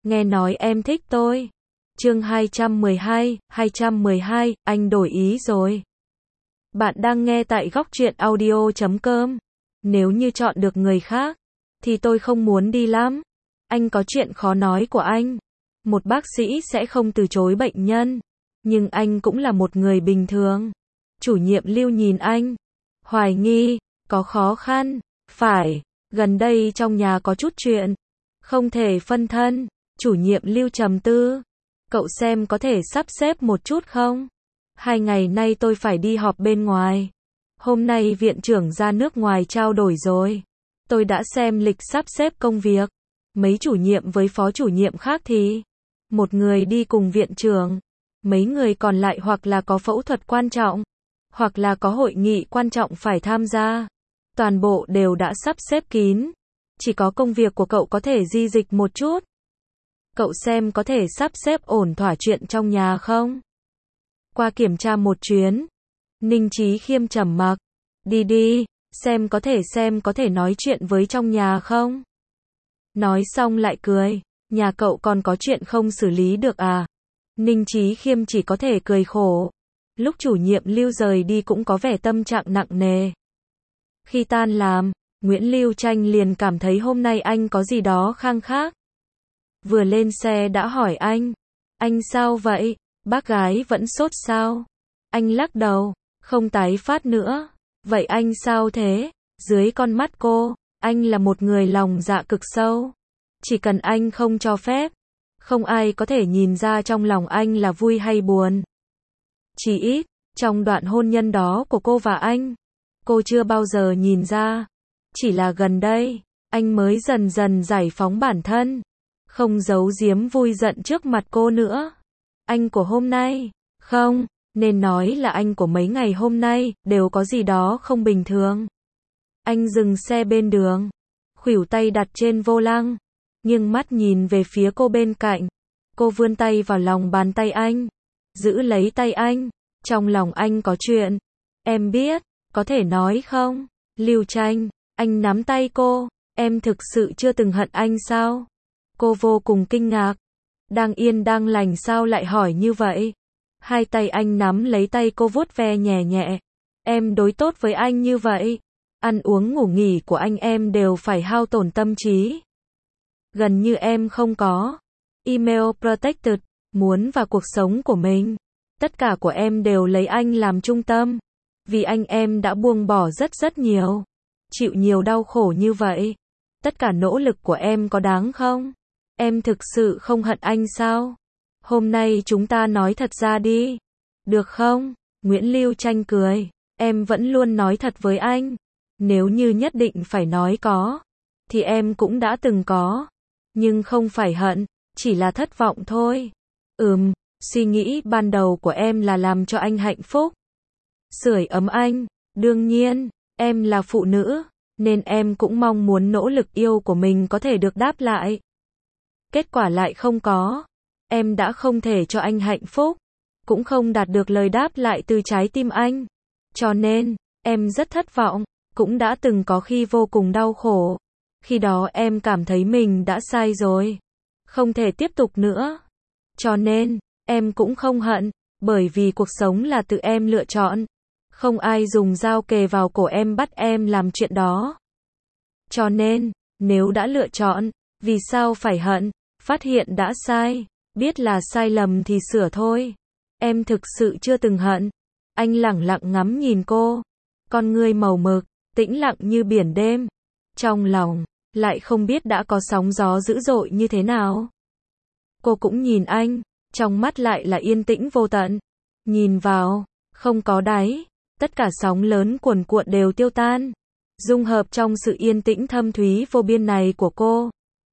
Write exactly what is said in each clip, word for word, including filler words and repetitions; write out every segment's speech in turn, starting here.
nghe nói em thích tôi. Chương hai trăm mười hai, hai trăm mười hai, anh đổi ý rồi. Bạn đang nghe tại góc truyện audio chấm com. Nếu như chọn được người khác, thì tôi không muốn đi lắm. Anh có chuyện khó nói của anh. Một bác sĩ sẽ không từ chối bệnh nhân. Nhưng anh cũng là một người bình thường. Chủ nhiệm Lưu nhìn anh. Hoài nghi, có khó khăn. Phải, gần đây trong nhà có chút chuyện. Không thể phân thân. Chủ nhiệm Lưu trầm tư. Cậu xem có thể sắp xếp một chút không? Hai ngày nay tôi phải đi họp bên ngoài. Hôm nay viện trưởng ra nước ngoài trao đổi rồi. Tôi đã xem lịch sắp xếp công việc. Mấy chủ nhiệm với phó chủ nhiệm khác thì một người đi cùng viện trưởng. Mấy người còn lại hoặc là có phẫu thuật quan trọng, hoặc là có hội nghị quan trọng phải tham gia. Toàn bộ đều đã sắp xếp kín. Chỉ có công việc của cậu có thể di dịch một chút. Cậu xem có thể sắp xếp ổn thỏa chuyện trong nhà không? Qua kiểm tra một chuyến. Ninh Chí Khiêm trầm mặc. Đi đi, xem có thể xem có thể nói chuyện với trong nhà không? Nói xong lại cười. Nhà cậu còn có chuyện không xử lý được à? Ninh Chí Khiêm chỉ có thể cười khổ. Lúc chủ nhiệm Lưu rời đi cũng có vẻ tâm trạng nặng nề. Khi tan làm, Nguyễn Lưu Tranh liền cảm thấy hôm nay anh có gì đó khang khác. Vừa lên xe đã hỏi anh. Anh sao vậy? Bác gái vẫn sốt sao? Anh lắc đầu. Không tái phát nữa. Vậy anh sao thế? Dưới con mắt cô, anh là một người lòng dạ cực sâu. Chỉ cần anh không cho phép, không ai có thể nhìn ra trong lòng anh là vui hay buồn. Chỉ ít, trong đoạn hôn nhân đó của cô và anh, cô chưa bao giờ nhìn ra. Chỉ là gần đây, anh mới dần dần giải phóng bản thân. Không giấu giếm vui giận trước mặt cô nữa. Anh của hôm nay, không, nên nói là anh của mấy ngày hôm nay, đều có gì đó không bình thường. Anh dừng xe bên đường, khuỷu tay đặt trên vô lăng, nghiêng mắt nhìn về phía cô bên cạnh. Cô vươn tay vào lòng bàn tay anh, giữ lấy tay anh. Trong lòng anh có chuyện. Em biết, có thể nói không? Lưu Tranh, anh nắm tay cô. Em thực sự chưa từng hận anh sao? Cô vô cùng kinh ngạc. Đang yên đang lành sao lại hỏi như vậy? Hai tay anh nắm lấy tay cô vuốt ve nhẹ nhẹ. Em đối tốt với anh như vậy. Ăn uống ngủ nghỉ của anh em đều phải hao tổn tâm trí. Gần như em không có. Email protected. Muốn vào cuộc sống của mình. Tất cả của em đều lấy anh làm trung tâm. Vì anh em đã buông bỏ rất rất nhiều. Chịu nhiều đau khổ như vậy. Tất cả nỗ lực của em có đáng không? Em thực sự không hận anh sao? Hôm nay chúng ta nói thật ra đi. Được không? Nguyễn Lưu Tranh cười. Em vẫn luôn nói thật với anh. Nếu như nhất định phải nói có, thì em cũng đã từng có. Nhưng không phải hận, chỉ là thất vọng thôi. Ừm, suy nghĩ ban đầu của em là làm cho anh hạnh phúc. Sưởi ấm anh. Đương nhiên, em là phụ nữ, nên em cũng mong muốn nỗ lực yêu của mình có thể được đáp lại. Kết quả lại không có. Em đã không thể cho anh hạnh phúc, cũng không đạt được lời đáp lại từ trái tim anh. Cho nên, em rất thất vọng, cũng đã từng có khi vô cùng đau khổ. Khi đó em cảm thấy mình đã sai rồi, không thể tiếp tục nữa. Cho nên, em cũng không hận, bởi vì cuộc sống là tự em lựa chọn. Không ai dùng dao kề vào cổ em bắt em làm chuyện đó. Cho nên, nếu đã lựa chọn, vì sao phải hận? Phát hiện đã sai, biết là sai lầm thì sửa thôi. Em thực sự chưa từng hận. Anh lẳng lặng ngắm nhìn cô. Con ngươi màu mực, tĩnh lặng như biển đêm. Trong lòng, lại không biết đã có sóng gió dữ dội như thế nào. Cô cũng nhìn anh, trong mắt lại là yên tĩnh vô tận. Nhìn vào, không có đáy. Tất cả sóng lớn cuồn cuộn đều tiêu tan. Dung hợp trong sự yên tĩnh thâm thúy vô biên này của cô.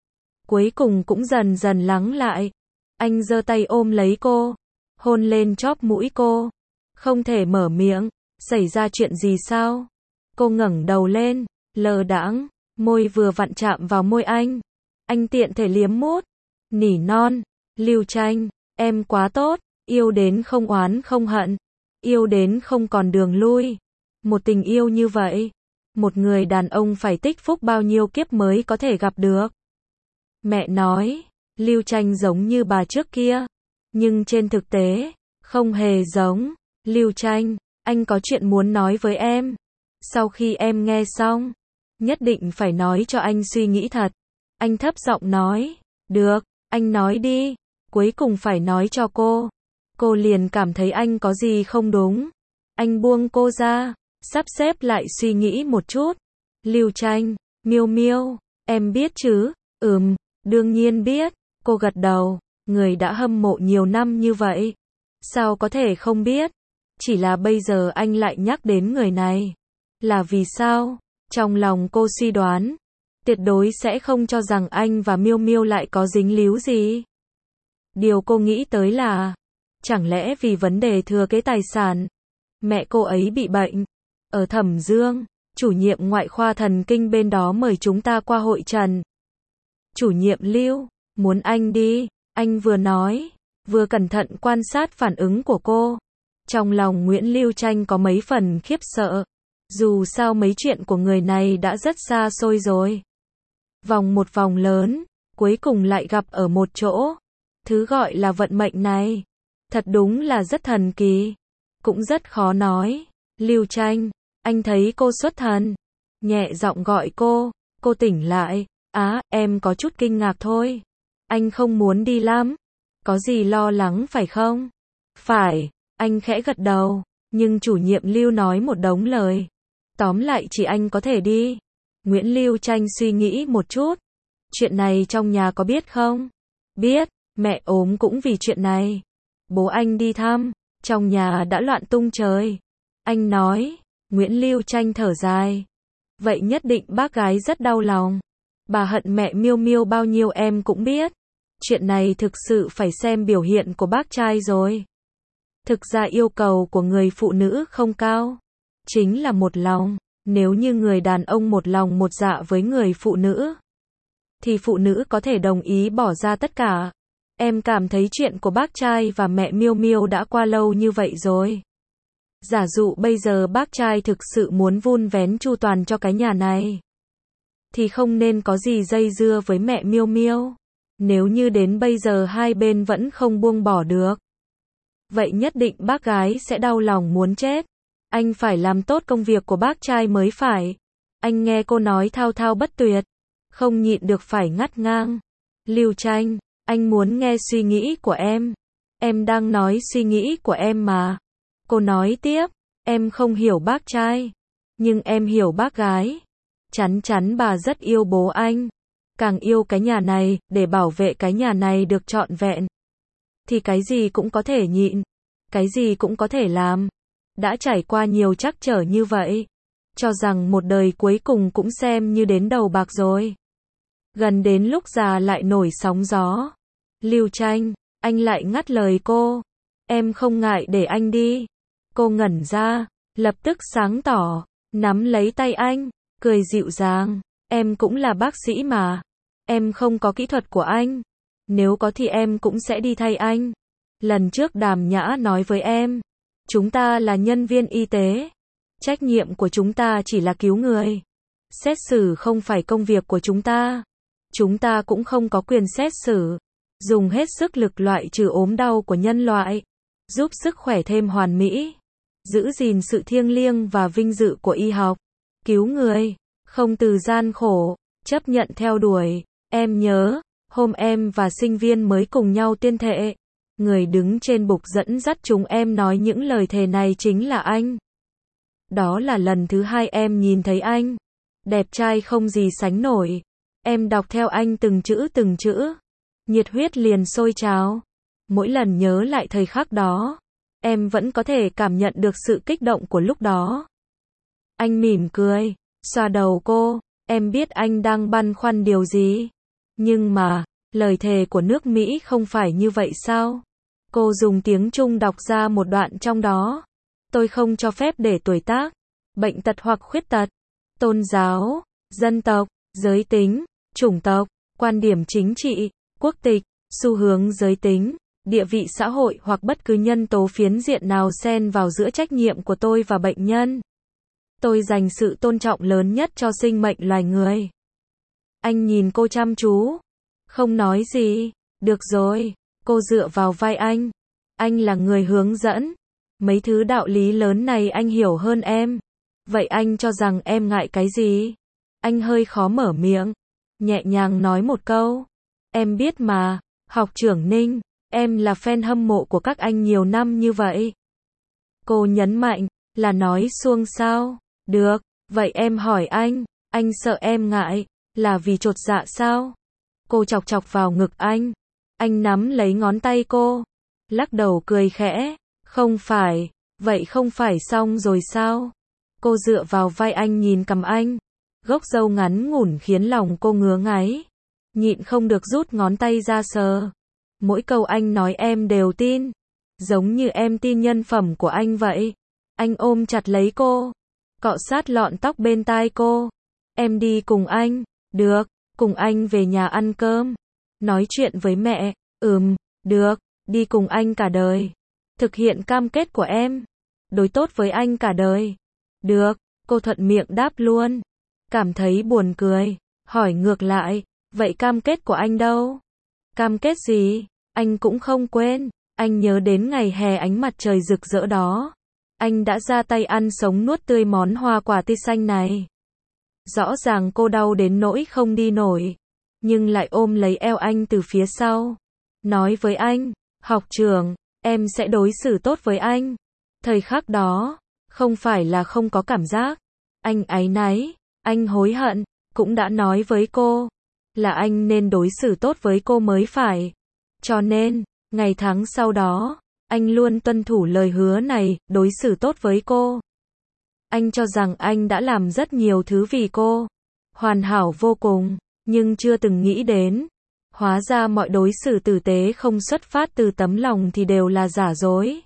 Cuối cùng cũng dần dần lắng lại. Anh giơ tay ôm lấy cô, hôn lên chóp mũi cô. Không thể mở miệng. Xảy ra chuyện gì sao? Cô ngẩng đầu lên, lơ đãng, môi vừa vặn chạm vào môi anh. Anh tiện thể liếm mút, nỉ non. Lưu Tranh, em quá tốt, yêu đến không oán không hận, yêu đến không còn đường lui. Một tình yêu như vậy, một người đàn ông phải tích phúc bao nhiêu kiếp mới có thể gặp được. Mẹ nói, Lưu Tranh giống như bà trước kia, nhưng trên thực tế, không hề giống. Lưu Tranh, anh có chuyện muốn nói với em. Sau khi em nghe xong, nhất định phải nói cho anh suy nghĩ thật. Anh thấp giọng nói, được, anh nói đi, cuối cùng phải nói cho cô. Cô liền cảm thấy anh có gì không đúng. Anh buông cô ra, sắp xếp lại suy nghĩ một chút. Lưu Tranh, Miêu Miêu, em biết chứ? Ừm, đương nhiên biết. Cô gật đầu, người đã hâm mộ nhiều năm như vậy. Sao có thể không biết? Chỉ là bây giờ anh lại nhắc đến người này. Là vì sao? Trong lòng cô suy đoán, tuyệt đối sẽ không cho rằng anh và Miêu Miêu lại có dính líu gì. Điều cô nghĩ tới là, chẳng lẽ vì vấn đề thừa kế tài sản, mẹ cô ấy bị bệnh. Ở Thẩm Dương, chủ nhiệm ngoại khoa thần kinh bên đó mời chúng ta qua hội trần. Chủ nhiệm Lưu, muốn anh đi, anh vừa nói, vừa cẩn thận quan sát phản ứng của cô. Trong lòng Nguyễn Lưu Tranh có mấy phần khiếp sợ. Dù sao mấy chuyện của người này đã rất xa xôi rồi. Vòng một vòng lớn, cuối cùng lại gặp ở một chỗ. Thứ gọi là vận mệnh này, thật đúng là rất thần kỳ. Cũng rất khó nói. Lưu Tranh, anh thấy cô xuất thần. Nhẹ giọng gọi cô, cô tỉnh lại. Á, em có chút kinh ngạc thôi. Anh không muốn đi lắm. Có gì lo lắng phải không? Phải, anh khẽ gật đầu. Nhưng chủ nhiệm Lưu nói một đống lời. Tóm lại chỉ anh có thể đi. Nguyễn Lưu Tranh suy nghĩ một chút. Chuyện này trong nhà có biết không? Biết, mẹ ốm cũng vì chuyện này. Bố anh đi thăm, trong nhà đã loạn tung trời. Anh nói, Nguyễn Lưu Tranh thở dài. Vậy nhất định bác gái rất đau lòng. Bà hận mẹ Miêu Miêu bao nhiêu em cũng biết. Chuyện này thực sự phải xem biểu hiện của bác trai rồi. Thực ra yêu cầu của người phụ nữ không cao. Chính là một lòng. Nếu như người đàn ông một lòng một dạ với người phụ nữ, thì phụ nữ có thể đồng ý bỏ ra tất cả. Em cảm thấy chuyện của bác trai và mẹ Miêu Miêu đã qua lâu như vậy rồi. Giả dụ bây giờ bác trai thực sự muốn vun vén chu toàn cho cái nhà này, thì không nên có gì dây dưa với mẹ Miêu Miêu. Nếu như đến bây giờ hai bên vẫn không buông bỏ được, vậy nhất định bác gái sẽ đau lòng muốn chết. Anh phải làm tốt công việc của bác trai mới phải. Anh nghe cô nói thao thao bất tuyệt, không nhịn được phải ngắt ngang. Lưu Tranh, anh muốn nghe suy nghĩ của em. Em đang nói suy nghĩ của em mà. Cô nói tiếp, em không hiểu bác trai, nhưng em hiểu bác gái. Chắn chắn bà rất yêu bố anh, càng yêu cái nhà này, để bảo vệ cái nhà này được trọn vẹn. Thì cái gì cũng có thể nhịn, cái gì cũng có thể làm. Đã trải qua nhiều trắc trở như vậy, cho rằng một đời cuối cùng cũng xem như đến đầu bạc rồi. Gần đến lúc già lại nổi sóng gió. Lưu Tranh, anh lại ngắt lời cô. Em không ngại để anh đi. Cô ngẩn ra, lập tức sáng tỏ, nắm lấy tay anh, cười dịu dàng. Em cũng là bác sĩ mà. Em không có kỹ thuật của anh. Nếu có thì em cũng sẽ đi thay anh. Lần trước Đàm Nhã nói với em, chúng ta là nhân viên y tế. Trách nhiệm của chúng ta chỉ là cứu người. Xét xử không phải công việc của chúng ta. Chúng ta cũng không có quyền xét xử. Dùng hết sức lực loại trừ ốm đau của nhân loại. Giúp sức khỏe thêm hoàn mỹ. Giữ gìn sự thiêng liêng và vinh dự của y học. Cứu người. Không từ gian khổ. Chấp nhận theo đuổi. Em nhớ, hôm em và sinh viên mới cùng nhau tuyên thệ. Người đứng trên bục dẫn dắt chúng em nói những lời thề này chính là anh. Đó là lần thứ hai em nhìn thấy anh. Đẹp trai không gì sánh nổi. Em đọc theo anh từng chữ từng chữ. Nhiệt huyết liền sôi trào. Mỗi lần nhớ lại thời khắc đó, em vẫn có thể cảm nhận được sự kích động của lúc đó. Anh mỉm cười, xoa đầu cô. Em biết anh đang băn khoăn điều gì. Nhưng mà, lời thề của nước Mỹ không phải như vậy sao? Cô dùng tiếng Trung đọc ra một đoạn trong đó. Tôi không cho phép để tuổi tác, bệnh tật hoặc khuyết tật, tôn giáo, dân tộc, giới tính, chủng tộc, quan điểm chính trị, quốc tịch, xu hướng giới tính, địa vị xã hội hoặc bất cứ nhân tố phiến diện nào xen vào giữa trách nhiệm của tôi và bệnh nhân. Tôi dành sự tôn trọng lớn nhất cho sinh mệnh loài người. Anh nhìn cô chăm chú, không nói gì, Được rồi, cô dựa vào vai anh. Anh là người hướng dẫn. Mấy thứ đạo lý lớn này anh hiểu hơn em. Vậy anh cho rằng em ngại cái gì? Anh hơi khó mở miệng, nhẹ nhàng nói một câu. Em biết mà, học trưởng Ninh, em là fan hâm mộ của các anh nhiều năm như vậy. Cô nhấn mạnh, là nói suông sao? Được, vậy em hỏi anh, anh sợ em ngại, là vì chột dạ sao? Cô chọc chọc vào ngực anh. Anh nắm lấy ngón tay cô, lắc đầu cười khẽ. Không phải, vậy không phải xong rồi sao? Cô dựa vào vai anh nhìn cằm anh. Gốc râu ngắn ngủn khiến lòng cô ngứa ngáy. Nhịn không được rút ngón tay ra sờ. Mỗi câu anh nói em đều tin. Giống như em tin nhân phẩm của anh vậy. Anh ôm chặt lấy cô, cọ sát lọn tóc bên tai cô. Em đi cùng anh. Được, cùng anh về nhà ăn cơm. Nói chuyện với mẹ. Ừm, được, đi cùng anh cả đời. Thực hiện cam kết của em. Đối tốt với anh cả đời. Được, cô thuận miệng đáp luôn. Cảm thấy buồn cười, hỏi ngược lại, vậy cam kết của anh đâu? Cam kết gì? Anh cũng không quên. Anh nhớ đến ngày hè ánh mặt trời rực rỡ đó. Anh đã ra tay ăn sống nuốt tươi món hoa quả tươi xanh này. Rõ ràng cô đau đến nỗi không đi nổi, nhưng lại ôm lấy eo anh từ phía sau. Nói với anh, học trưởng, em sẽ đối xử tốt với anh. Thời khắc đó, không phải là không có cảm giác. Anh áy náy, anh hối hận, cũng đã nói với cô, là anh nên đối xử tốt với cô mới phải. Cho nên, ngày tháng sau đó, anh luôn tuân thủ lời hứa này, đối xử tốt với cô. Anh cho rằng anh đã làm rất nhiều thứ vì cô, hoàn hảo vô cùng, nhưng chưa từng nghĩ đến, hóa ra mọi đối xử tử tế không xuất phát từ tấm lòng thì đều là giả dối.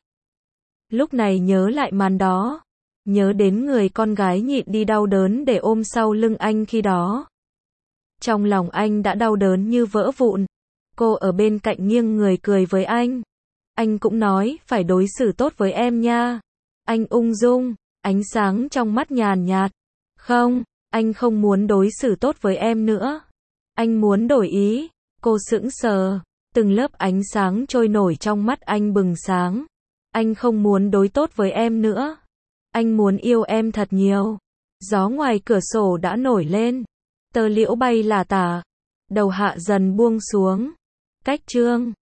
Lúc này nhớ lại màn đó, nhớ đến người con gái nhịn đi đau đớn để ôm sau lưng anh khi đó. Trong lòng anh đã đau đớn như vỡ vụn. Cô ở bên cạnh nghiêng người cười với anh. Anh cũng nói, phải đối xử tốt với em nha. Anh ung dung, ánh sáng trong mắt nhàn nhạt. Không, anh không muốn đối xử tốt với em nữa. Anh muốn đổi ý. Cô sững sờ, từng lớp ánh sáng trôi nổi trong mắt anh bừng sáng. Anh không muốn đối tốt với em nữa. Anh muốn yêu em thật nhiều. Gió ngoài cửa sổ đã nổi lên. Tơ liễu bay lả tả. Đầu hạ dần buông xuống. Cách chương